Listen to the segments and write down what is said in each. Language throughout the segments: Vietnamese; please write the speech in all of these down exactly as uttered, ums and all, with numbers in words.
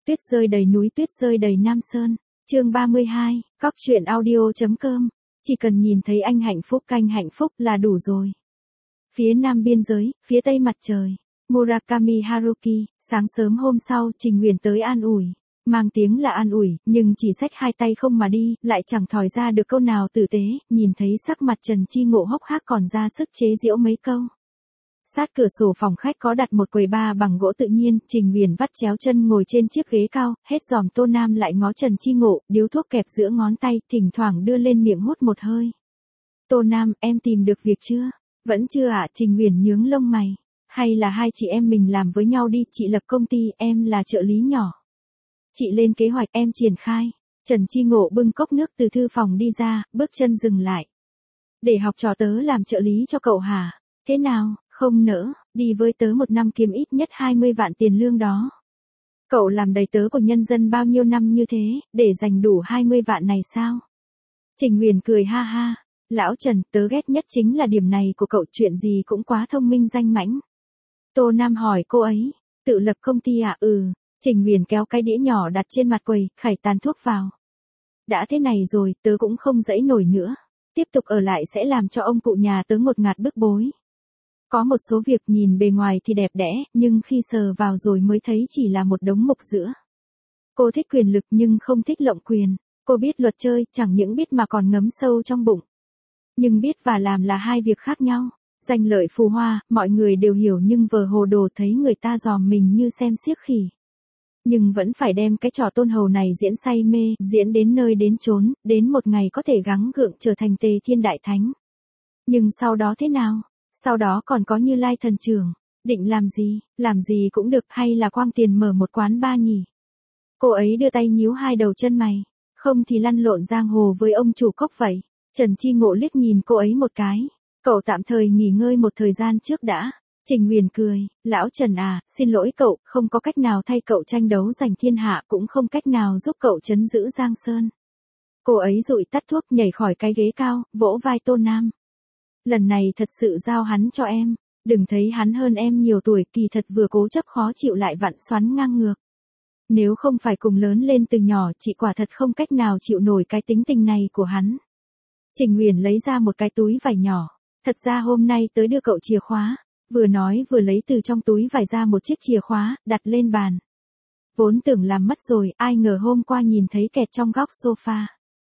Tuyết rơi đầy núi, tuyết rơi đầy Nam Sơn. Chương ba mươi hai, cóc truyện audio chấm com. Chỉ cần nhìn thấy anh hạnh phúc, canh hạnh phúc là đủ rồi. Phía nam biên giới, phía tây mặt trời. Murakami Haruki, sáng sớm hôm sau, Trình Huyền tới an ủi. Mang tiếng là an ủi, nhưng chỉ xách hai tay không mà đi, lại chẳng thòi ra được câu nào tử tế, nhìn thấy sắc mặt Trần Chi Ngộ hốc hác còn ra sức chế giễu mấy câu. Sát cửa sổ phòng khách có đặt một quầy ba bằng gỗ tự nhiên, Trình Huyền vắt chéo chân ngồi trên chiếc ghế cao, hết giòm Tô Nam lại ngó Trần Chi Ngộ, điếu thuốc kẹp giữa ngón tay, thỉnh thoảng đưa lên miệng hút một hơi. Tô Nam, em tìm được việc chưa? Vẫn chưa ạ, à? Trình Huyền nhướng lông mày. Hay là hai chị em mình làm với nhau đi, chị lập công ty, em là trợ lý nhỏ. Chị lên kế hoạch, em triển khai. Trần Chi Ngộ bưng cốc nước từ thư phòng đi ra, bước chân dừng lại. Để học trò tớ làm trợ lý cho cậu hả? Thế nào, không nỡ, đi với tớ một năm kiếm ít nhất hai mươi vạn tiền lương đó. Cậu làm đầy tớ của nhân dân bao nhiêu năm như thế, để dành đủ hai mươi vạn này sao? Trình Huyền cười ha ha. Lão Trần, tớ ghét nhất chính là điểm này của cậu, chuyện gì cũng quá thông minh danh mãnh. Tô Nam hỏi cô ấy, tự lập công ty à? Ừ. Trình Huyền kéo cái đĩa nhỏ đặt trên mặt quầy, khải tàn thuốc vào. Đã thế này rồi, tớ cũng không dẫy nổi nữa. Tiếp tục ở lại sẽ làm cho ông cụ nhà tớ ngột ngạt bức bối. Có một số việc nhìn bề ngoài thì đẹp đẽ, nhưng khi sờ vào rồi mới thấy chỉ là một đống mục giữa. Cô thích quyền lực nhưng không thích lộng quyền. Cô biết luật chơi, chẳng những biết mà còn ngấm sâu trong bụng. Nhưng biết và làm là hai việc khác nhau. Danh lợi phù hoa, mọi người đều hiểu nhưng vờ hồ đồ thấy người ta dòm mình như xem xiếc khỉ. Nhưng vẫn phải đem cái trò tôn hầu này diễn say mê, diễn đến nơi đến chốn, đến một ngày có thể gắng gượng trở thành Tề Thiên Đại Thánh. Nhưng sau đó thế nào? Sau đó còn có Như Lai Thần Trưởng. Định làm gì? Làm gì cũng được, hay là quang tiền mở một quán bar nhỉ? Cô ấy đưa tay nhíu hai đầu chân mày. Không thì lăn lộn giang hồ với ông chủ cốc vậy. Trần Chi Ngộ liếc nhìn cô ấy một cái. Cậu tạm thời nghỉ ngơi một thời gian trước đã. Trình Huyền cười, lão Trần à, xin lỗi cậu, không có cách nào thay cậu tranh đấu giành thiên hạ, cũng không cách nào giúp cậu trấn giữ Giang Sơn. Cô ấy dụi tắt thuốc, nhảy khỏi cái ghế cao, vỗ vai Tô Nam. Lần này thật sự giao hắn cho em, đừng thấy hắn hơn em nhiều tuổi, kỳ thật vừa cố chấp khó chịu lại vặn xoắn ngang ngược. Nếu không phải cùng lớn lên từ nhỏ, chị quả thật không cách nào chịu nổi cái tính tình này của hắn. Trình Huyền lấy ra một cái túi vải nhỏ, thật ra hôm nay tới đưa cậu chìa khóa. Vừa nói vừa lấy từ trong túi vải ra một chiếc chìa khóa, đặt lên bàn. Vốn tưởng làm mất rồi, ai ngờ hôm qua nhìn thấy kẹt trong góc sofa.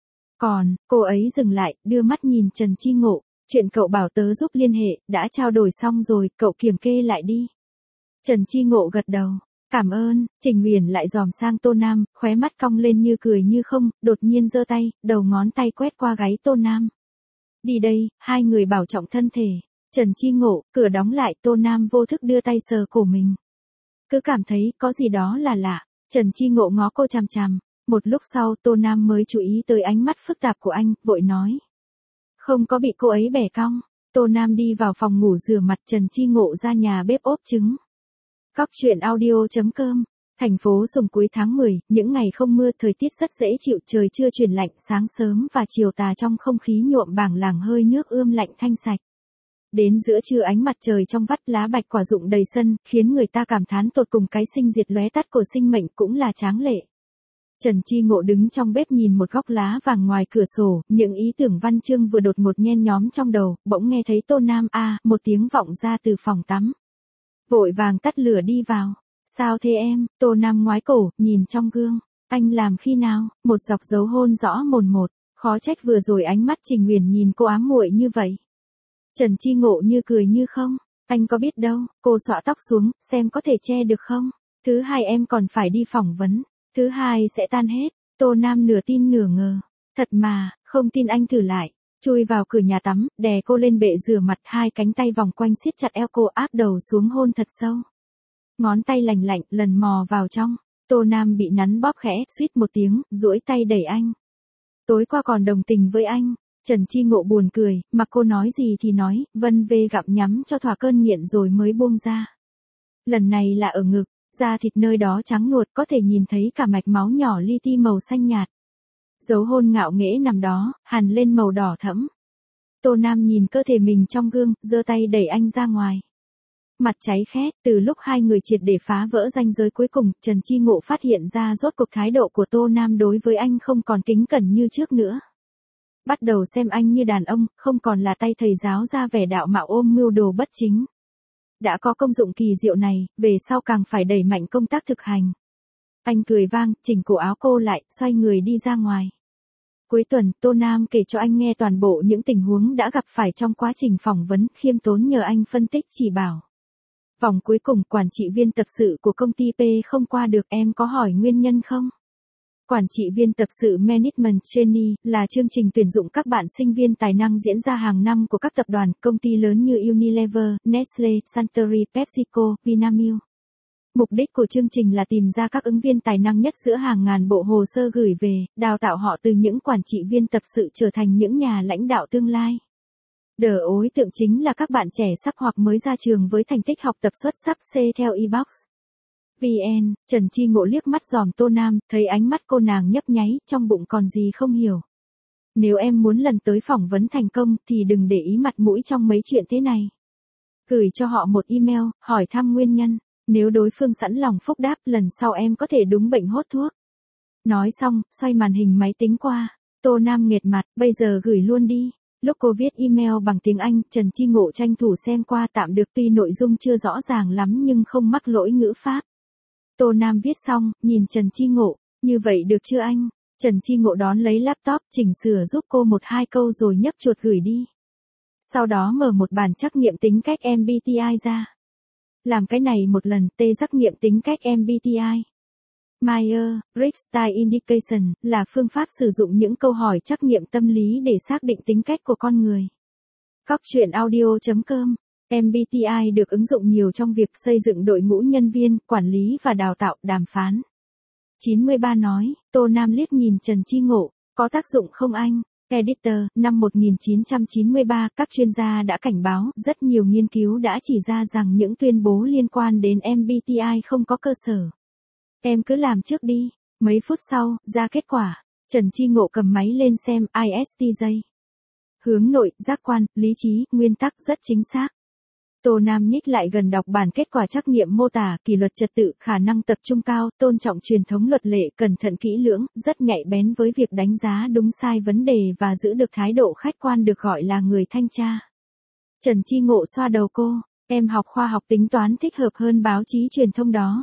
Còn, cô ấy dừng lại, đưa mắt nhìn Trần Chi Ngộ. Chuyện cậu bảo tớ giúp liên hệ, đã trao đổi xong rồi, cậu kiểm kê lại đi. Trần Chi Ngộ gật đầu. Cảm ơn. Trình Huyền lại dòm sang Tô Nam, khóe mắt cong lên như cười như không, đột nhiên giơ tay, đầu ngón tay quét qua gáy Tô Nam. Đi đây, hai người bảo trọng thân thể. Trần Chi Ngộ, cửa đóng lại, Tô Nam vô thức đưa tay sờ cổ mình. Cứ cảm thấy có gì đó là lạ. Trần Chi Ngộ ngó cô chằm chằm. Một lúc sau Tô Nam mới chú ý tới ánh mắt phức tạp của anh, vội nói. Không có bị cô ấy bẻ cong. Tô Nam đi vào phòng ngủ rửa mặt, Trần Chi Ngộ ra nhà bếp ốp trứng. Cóc truyện audio chấm com. Thành phố Sùng cuối tháng mười, những ngày không mưa, thời tiết rất dễ chịu, trời chưa chuyển lạnh, sáng sớm và chiều tà trong không khí nhuộm bảng làng hơi nước ươm lạnh thanh sạch. Đến giữa trưa ánh mặt trời trong vắt, lá bạch quả rụng đầy sân, khiến người ta cảm thán tột cùng cái sinh diệt lóe tắt của sinh mệnh cũng là tráng lệ. Trần Chi Ngộ đứng trong bếp nhìn một góc lá vàng ngoài cửa sổ, những ý tưởng văn chương vừa đột ngột nhen nhóm trong đầu, bỗng nghe thấy Tô Nam a, một tiếng vọng ra từ phòng tắm. Vội vàng tắt lửa đi vào. Sao thế em? Tô Nam ngoái cổ, nhìn trong gương. Anh làm khi nào? Một dọc dấu hôn rõ mồn một. Khó trách vừa rồi ánh mắt Trình Huyền nhìn cô ám muội như vậy. Trần Chi Ngộ như cười như không. Anh có biết đâu, cô xõa tóc xuống, xem có thể che được không. Thứ hai em còn phải đi phỏng vấn. Thứ hai sẽ tan hết. Tô Nam nửa tin nửa ngờ. Thật mà, không tin anh thử lại. Chui vào cửa nhà tắm, đè cô lên bệ rửa mặt, hai cánh tay vòng quanh siết chặt eo cô, áp đầu xuống hôn thật sâu. Ngón tay lành lạnh, lần mò vào trong. Tô Nam bị nắn bóp khẽ, suýt một tiếng, duỗi tay đẩy anh. Tối qua còn đồng tình với anh. Trần Chi Ngộ buồn cười, mặc cô nói gì thì nói, vân vê gặm nhắm cho thỏa cơn nghiện rồi mới buông ra. Lần này là ở ngực, da thịt nơi đó trắng nuột, có thể nhìn thấy cả mạch máu nhỏ li ti màu xanh nhạt. Dấu hôn ngạo nghễ nằm đó, hằn lên màu đỏ thẫm. Tô Nam nhìn cơ thể mình trong gương, giơ tay đẩy anh ra ngoài. Mặt cháy khét, từ lúc hai người triệt để phá vỡ ranh giới cuối cùng, Trần Chi Ngộ phát hiện ra rốt cuộc thái độ của Tô Nam đối với anh không còn kính cẩn như trước nữa. Bắt đầu xem anh như đàn ông, không còn là tay thầy giáo ra vẻ đạo mạo ôm mưu đồ bất chính. Đã có công dụng kỳ diệu này, về sau càng phải đẩy mạnh công tác thực hành. Anh cười vang, chỉnh cổ áo cô lại, xoay người đi ra ngoài. Cuối tuần, Tô Nam kể cho anh nghe toàn bộ những tình huống đã gặp phải trong quá trình phỏng vấn, khiêm tốn nhờ anh phân tích chỉ bảo. Vòng cuối cùng, quản trị viên tập sự của công ty P không qua được, em có hỏi nguyên nhân không? Quản trị viên tập sự Management Trainee là chương trình tuyển dụng các bạn sinh viên tài năng diễn ra hàng năm của các tập đoàn, công ty lớn như Unilever, Nestle, Suntory, PepsiCo, Vinamilk. Mục đích của chương trình là tìm ra các ứng viên tài năng nhất giữa hàng ngàn bộ hồ sơ gửi về, đào tạo họ từ những quản trị viên tập sự trở thành những nhà lãnh đạo tương lai. Đờ ối tượng chính là các bạn trẻ sắp hoặc mới ra trường với thành tích học tập xuất sắc C theo e-box. vê en, Trần Chi Ngộ liếc mắt dòm Tô Nam, thấy ánh mắt cô nàng nhấp nháy, trong bụng còn gì không hiểu. Nếu em muốn lần tới phỏng vấn thành công thì đừng để ý mặt mũi trong mấy chuyện thế này. Gửi cho họ một email, hỏi thăm nguyên nhân. Nếu đối phương sẵn lòng phúc đáp, lần sau em có thể đúng bệnh hốt thuốc. Nói xong, xoay màn hình máy tính qua. Tô Nam nghệt mặt, bây giờ gửi luôn đi. Lúc cô viết email bằng tiếng Anh, Trần Chi Ngộ tranh thủ xem qua tạm được, tuy nội dung chưa rõ ràng lắm nhưng không mắc lỗi ngữ pháp. Tô Nam viết xong, nhìn Trần Chi Ngộ, như vậy được chưa anh? Trần Chi Ngộ đón lấy laptop, chỉnh sửa giúp cô một hai câu rồi nhấp chuột gửi đi. Sau đó mở một bản trắc nghiệm tính cách em bê tê i ra. Làm cái này một lần, tê trắc nghiệm tính cách em bê tê i. Myers-Briggs Style Indication là phương pháp sử dụng những câu hỏi trắc nghiệm tâm lý để xác định tính cách của con người. Cóc truyện audio chấm com. em bê tê i được ứng dụng nhiều trong việc xây dựng đội ngũ nhân viên, quản lý và đào tạo, đàm phán. chín mươi ba nói, Tô Nam liếc nhìn Trần Chi Ngộ, có tác dụng không anh? Editor, năm một nghìn chín trăm chín mươi ba, các chuyên gia đã cảnh báo, rất nhiều nghiên cứu đã chỉ ra rằng những tuyên bố liên quan đến em bê tê i không có cơ sở. Em cứ làm trước đi. Mấy phút sau, ra kết quả. Trần Chi Ngộ cầm máy lên xem, i ét tê gi. Hướng nội, giác quan, lý trí, nguyên tắc rất chính xác. Tô Nam nhích lại gần đọc bản kết quả trắc nghiệm mô tả, kỷ luật trật tự, khả năng tập trung cao, tôn trọng truyền thống luật lệ, cẩn thận kỹ lưỡng, rất nhạy bén với việc đánh giá đúng sai vấn đề và giữ được thái độ khách quan được gọi là người thanh tra. Trần Chi Ngộ xoa đầu cô, em học khoa học tính toán thích hợp hơn báo chí truyền thông đó.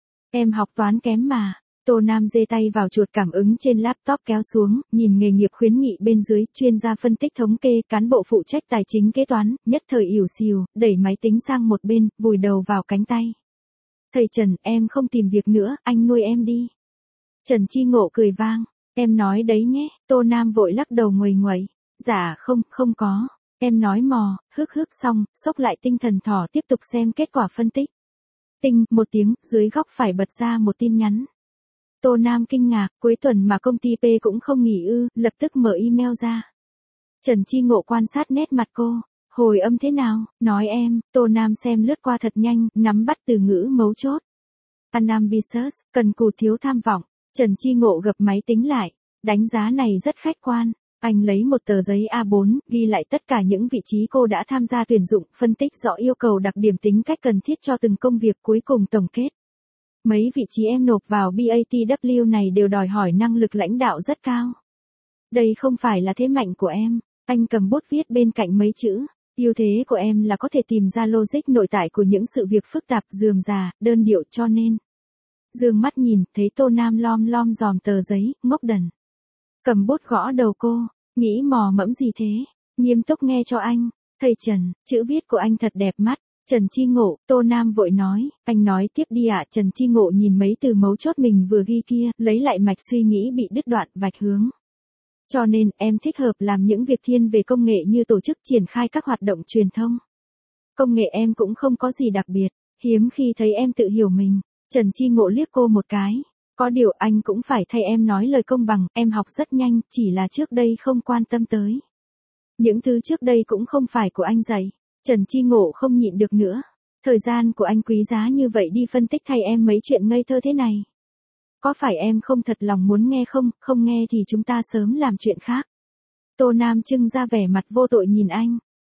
Em học toán kém mà. Tô Nam giơ tay vào chuột cảm ứng trên laptop kéo xuống, nhìn nghề nghiệp khuyến nghị bên dưới, chuyên gia phân tích thống kê, cán bộ phụ trách tài chính kế toán, nhất thời ỉu xìu, đẩy máy tính sang một bên, vùi đầu vào cánh tay. Thầy Trần, em không tìm việc nữa, anh nuôi em đi. Trần Chi Ngộ cười vang, em nói đấy nhé. Tô Nam vội lắc đầu nguầy nguậy, dạ không, không có. Em nói mò, hức hức xong, xốc lại tinh thần thỏ tiếp tục xem kết quả phân tích. Tinh, một tiếng, dưới góc phải bật ra một tin nhắn. Tô Nam kinh ngạc, cuối tuần mà công ty P cũng không nghỉ ư, lập tức mở email ra. Trần Chi Ngộ quan sát nét mặt cô, hồi âm thế nào, nói em. Tô Nam xem lướt qua thật nhanh, nắm bắt từ ngữ mấu chốt. Unambitious, cần cù thiếu tham vọng. Trần Chi Ngộ gập máy tính lại, đánh giá này rất khách quan. Anh lấy một tờ giấy a bốn, ghi lại tất cả những vị trí cô đã tham gia tuyển dụng, phân tích rõ yêu cầu đặc điểm tính cách cần thiết cho từng công việc, cuối cùng tổng kết. Mấy vị trí em nộp vào bê a tê vê này đều đòi hỏi năng lực lãnh đạo rất cao. Đây không phải là thế mạnh của em. Anh cầm bút viết bên cạnh mấy chữ. Ưu thế của em là có thể tìm ra logic nội tại của những sự việc phức tạp, rườm rà, đơn điệu, cho nên. Dương mắt nhìn, thấy Tô Nam lom lom dòm tờ giấy, ngốc đần. Cầm bút gõ đầu cô, nghĩ mò mẫm gì thế, nghiêm túc nghe cho anh. Thầy Trần, chữ viết của anh thật đẹp mắt. Trần Chi Ngộ, Tô Nam vội nói, anh nói tiếp đi ạ. Trần Chi Ngộ nhìn mấy từ mấu chốt mình vừa ghi kia, lấy lại mạch suy nghĩ bị đứt đoạn, vạch hướng. Cho nên, em thích hợp làm những việc thiên về công nghệ như tổ chức triển khai các hoạt động truyền thông. Công nghệ em cũng không có gì đặc biệt, hiếm khi thấy em tự hiểu mình. Trần Chi Ngộ liếc cô một cái. Có điều anh cũng phải thay em nói lời công bằng, em học rất nhanh, chỉ là trước đây không quan tâm tới. Những thứ trước đây cũng không phải của anh dạy. Trần Chi Ngộ không nhịn được nữa. Thời gian của anh quý giá như vậy đi phân tích thay em mấy chuyện ngây thơ thế này. Có phải em không thật lòng muốn nghe không, không nghe thì chúng ta sớm làm chuyện khác. Tô Nam trưng ra vẻ mặt vô tội nhìn anh.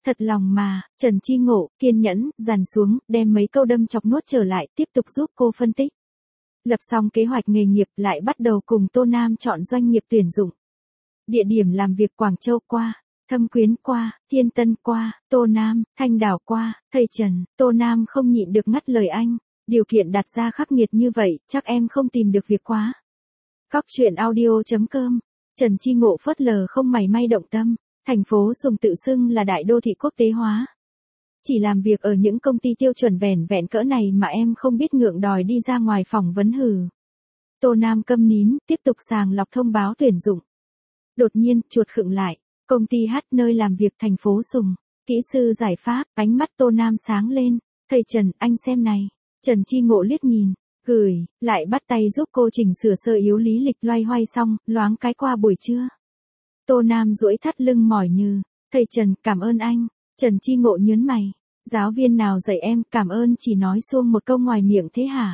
Thật lòng mà, Trần Chi Ngộ, kiên nhẫn, dằn xuống, đem mấy câu đâm chọc nuốt trở lại, tiếp tục giúp cô phân tích. Lập xong kế hoạch nghề nghiệp lại bắt đầu cùng Tô Nam chọn doanh nghiệp tuyển dụng. Địa điểm làm việc Quảng Châu qua, Thâm Quyến qua, Thiên Tân qua, Tô Nam, Thanh Đảo qua, thầy Trần, Tô Nam không nhịn được ngắt lời anh. Điều kiện đặt ra khắc nghiệt như vậy, chắc em không tìm được việc quá. Cóc truyện audio chấm com. Trần Chi Ngộ phớt lờ không mảy may động tâm. Thành phố Sùng tự xưng là đại đô thị quốc tế hóa. Chỉ làm việc ở những công ty tiêu chuẩn vẻn vẹn cỡ này mà em không biết ngượng đòi đi ra ngoài phỏng vấn hừ. Tô Nam câm nín, tiếp tục sàng lọc thông báo tuyển dụng. Đột nhiên, chuột khựng lại. Công ty H nơi làm việc thành phố Sùng. Kỹ sư giải pháp, ánh mắt Tô Nam sáng lên. Thầy Trần, anh xem này. Trần Chi Ngộ liếc nhìn, gửi, lại bắt tay giúp cô chỉnh sửa sơ yếu lý lịch loay hoay xong, loáng cái qua buổi trưa. Tô Nam duỗi thắt lưng mỏi như, thầy Trần, cảm ơn anh. Trần Chi Ngộ nhớn mày, giáo viên nào dạy em, cảm ơn chỉ nói suông một câu ngoài miệng thế hả?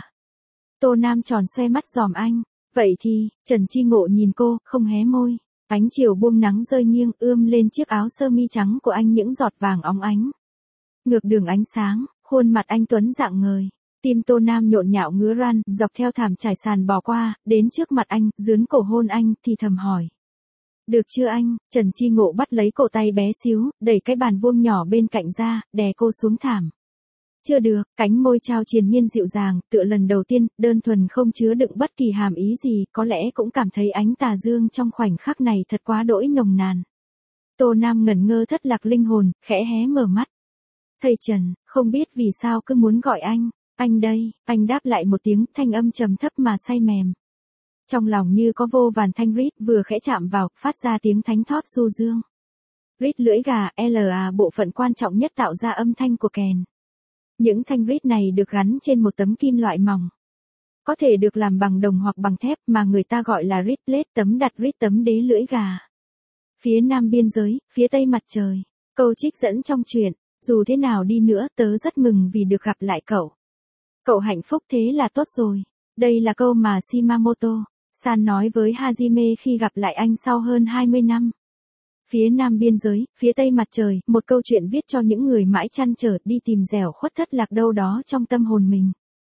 Tô Nam tròn xoe mắt dòm anh, vậy thì, Trần Chi Ngộ nhìn cô, không hé môi. Ánh chiều buông nắng rơi nghiêng ươm lên chiếc áo sơ mi trắng của anh những giọt vàng óng ánh. Ngược đường ánh sáng, khuôn mặt anh tuấn rạng ngời. Tim Tô Nam nhộn nhạo ngứa ran, dọc theo thảm trải sàn bò qua, đến trước mặt anh, dướn cổ hôn anh, thì thầm hỏi. Được chưa anh? Trần Chi Ngộ bắt lấy cổ tay bé xíu, đẩy cái bàn vuông nhỏ bên cạnh ra, đè cô xuống thảm. Chưa được, cánh môi trao triền miên dịu dàng, tựa lần đầu tiên, đơn thuần không chứa đựng bất kỳ hàm ý gì, có lẽ cũng cảm thấy ánh tà dương trong khoảnh khắc này thật quá đỗi nồng nàn. Tô Nam ngẩn ngơ thất lạc linh hồn, khẽ hé mở mắt. Thầy Trần, không biết vì sao cứ muốn gọi anh. Anh đây, anh đáp lại một tiếng thanh âm trầm thấp mà say mềm. Trong lòng như có vô vàn thanh rít vừa khẽ chạm vào, phát ra tiếng thánh thót du dương. Rít lưỡi gà, là bộ phận quan trọng nhất tạo ra âm thanh của kèn. Những thanh rít này được gắn trên một tấm kim loại mỏng. Có thể được làm bằng đồng hoặc bằng thép mà người ta gọi là rít plate, tấm đặt rít tấm đế lưỡi gà. Phía nam biên giới, phía tây mặt trời. Câu trích dẫn trong truyện, dù thế nào đi nữa tớ rất mừng vì được gặp lại cậu. Cậu hạnh phúc thế là tốt rồi. Đây là câu mà Shimamoto San nói với Hajime khi gặp lại anh sau hơn hai mươi năm. Phía nam biên giới, phía tây mặt trời, một câu chuyện viết cho những người mãi trăn trở đi tìm dẻo khuất thất lạc đâu đó trong tâm hồn mình.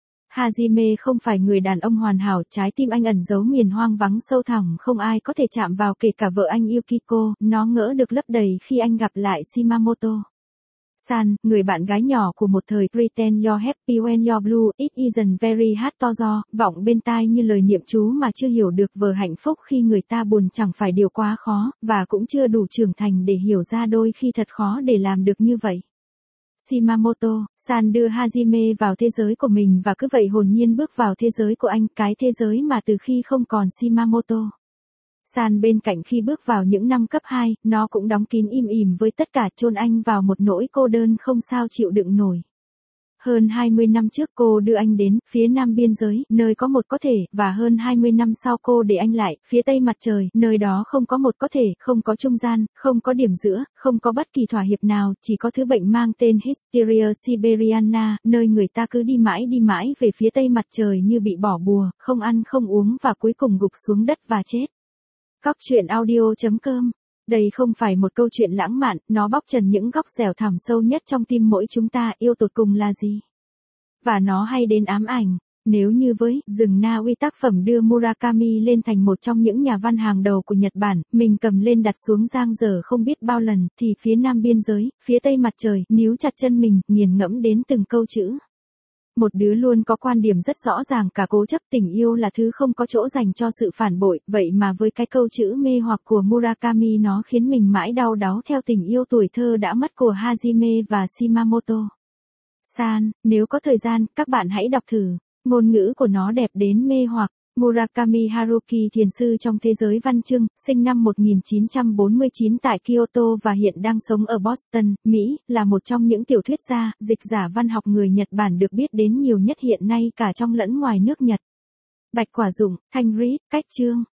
Hajime không phải người đàn ông hoàn hảo, trái tim anh ẩn giấu miền hoang vắng sâu thẳm không ai có thể chạm vào kể cả vợ anh Yukiko, nó ngỡ được lấp đầy khi anh gặp lại Shimamoto San, người bạn gái nhỏ của một thời. Pretend you're happy when you're blue, it isn't very hard to do, vọng bên tai như lời niệm chú mà chưa hiểu được vờ hạnh phúc khi người ta buồn chẳng phải điều quá khó, và cũng chưa đủ trưởng thành để hiểu ra đôi khi thật khó để làm được như vậy. Shimamoto San đưa Hajime vào thế giới của mình và cứ vậy hồn nhiên bước vào thế giới của anh, cái thế giới mà từ khi không còn Shimamoto San bên cạnh khi bước vào những năm cấp hai, nó cũng đóng kín im ỉm với tất cả, chôn anh vào một nỗi cô đơn không sao chịu đựng nổi. Hơn hai mươi năm trước cô đưa anh đến phía nam biên giới, nơi có một có thể, và hơn hai mươi năm sau cô để anh lại phía tây mặt trời, nơi đó không có một có thể, không có trung gian, không có điểm giữa, không có bất kỳ thỏa hiệp nào, chỉ có thứ bệnh mang tên Hysteria Siberiana, nơi người ta cứ đi mãi đi mãi về phía tây mặt trời như bị bỏ bùa, không ăn không uống và cuối cùng gục xuống đất và chết. Cóc truyện audio chấm com. Đây không phải một câu chuyện lãng mạn, nó bóc trần những góc dẻo thẳm sâu nhất trong tim mỗi chúng ta, yêu tột cùng là gì? Và nó hay đến ám ảnh. Nếu như với rừng Na Uy tác phẩm đưa Murakami lên thành một trong những nhà văn hàng đầu của Nhật Bản, mình cầm lên đặt xuống giang dở không biết bao lần, thì phía nam biên giới, phía tây mặt trời, níu chặt chân mình, nghiền ngẫm đến từng câu chữ. Một đứa luôn có quan điểm rất rõ ràng cả cố chấp tình yêu là thứ không có chỗ dành cho sự phản bội, vậy mà với cái câu chữ mê hoặc của Murakami nó khiến mình mãi đau đáu theo tình yêu tuổi thơ đã mất của Hajime và Shimamoto San. Nếu có thời gian, các bạn hãy đọc thử. Ngôn ngữ của nó đẹp đến mê hoặc. Murakami Haruki thiền sư trong thế giới văn chương, sinh năm một nghìn chín trăm bốn mươi chín tại Kyoto và hiện đang sống ở Boston, Mỹ, là một trong những tiểu thuyết gia, dịch giả văn học người Nhật Bản được biết đến nhiều nhất hiện nay cả trong lẫn ngoài nước Nhật. Bạch Quả Dụng, Thanh Rít, Cách Chương.